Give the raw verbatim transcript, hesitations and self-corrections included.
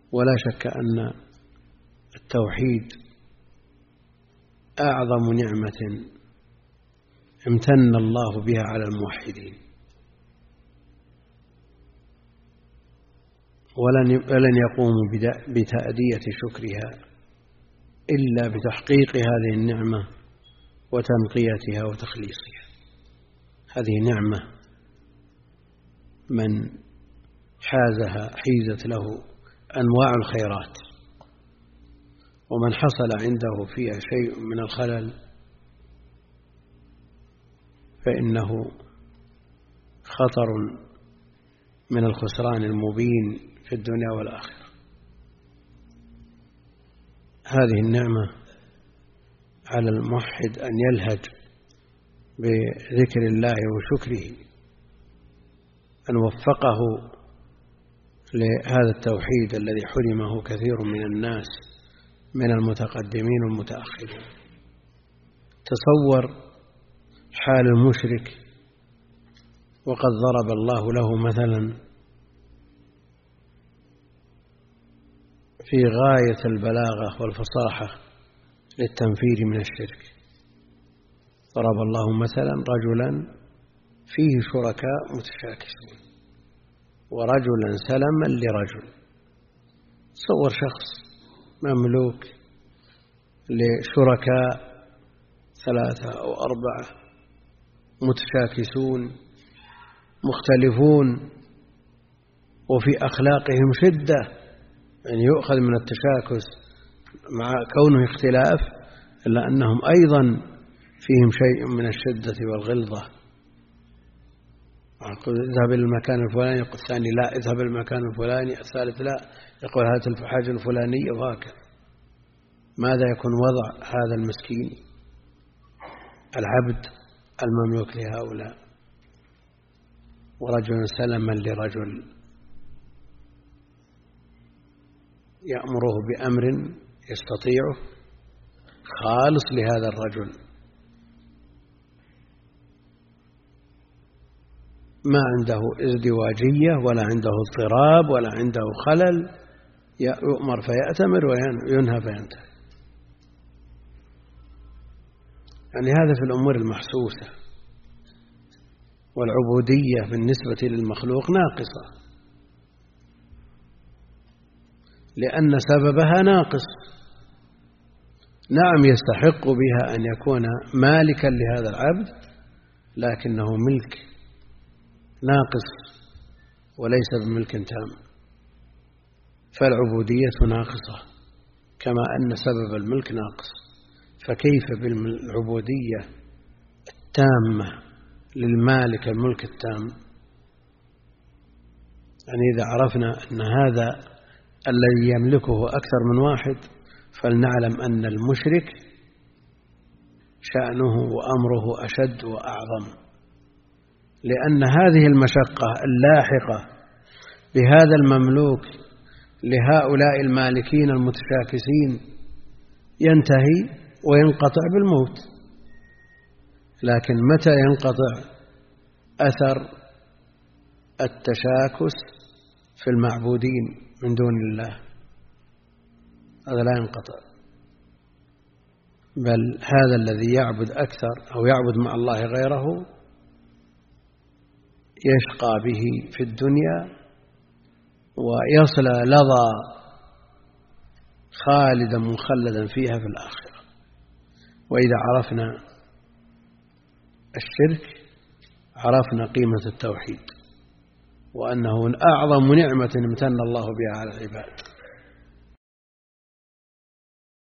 ولا شك أن التوحيد أعظم نعمة امتن الله بها على الموحدين، ولن يقوموا بتأدية شكرها إلا بتحقيق هذه النعمة وتنقيتها وتخليصها. هذه نعمة من حازها حيزت له أنواع الخيرات، ومن حصل عنده فيها شيء من الخلل فإنه خطر من الخسران المبين في الدنيا والآخرة. هذه النعمة على الموحد أن يلهج بذكر الله وشكره، أن وفقه لهذا التوحيد الذي حرمه كثير من الناس من المتقدمين والمتأخرين. تصور حال المشرك وقد ضرب الله له مثلا في غاية البلاغة والفصاحة للتنفير من الشرك. ضرب الله مثلا رجلا فيه شركاء متشاكسون ورجلا سلما لرجل. تصور شخص مملوك لشركاء ثلاثة أو أربعة متشاكسون مختلفون وفي أخلاقهم شدة، يعني يؤخذ من التشاكس مع كونه اختلاف إلا أنهم أيضا فيهم شيء من الشدة والغلظة. اذهب إلى المكان الفلاني، يقول الثاني لا اذهب إلى المكان الفلاني، الثالث لا يقول هات الحاجة الفلانية، وهكذا. ماذا يكون وضع هذا المسكين العبد المملوك لهؤلاء؟ ورجل سلما لرجل يأمره بأمر يستطيعه خالص لهذا الرجل، ما عنده ازدواجية ولا عنده اضطراب ولا عنده خلل، يؤمر فيأتمر وينهى فينتهي. يعني هذا في الأمور المحسوسة. والعبودية بالنسبة للمخلوق ناقصة لأن سببها ناقص. نعم يستحق بها أن يكون مالكا لهذا العبد، لكنه ملك ناقص وليس بملك تام. فالعبودية ناقصة كما أن سبب الملك ناقص، فكيف بالعبودية التامة للمالك الملك التام؟ يعني إذا عرفنا أن هذا الذي يملكه أكثر من واحد فلنعلم أن المشرك شأنه وأمره أشد وأعظم، لأن هذه المشقة اللاحقة بهذا المملوك لهؤلاء المالكين المتشاكسين ينتهي وينقطع بالموت. لكن متى ينقطع أثر التشاكس في المعبودين من دون الله؟ هذا لا ينقطع، بل هذا الذي يعبد أكثر أو يعبد مع الله غيره يشقى به في الدنيا ويصلى لظى خالدا مخلدا فيها في الآخرة. وإذا عرفنا الشرك عرفنا قيمة التوحيد، وأنه أعظم نعمة امتن الله بها على العباد.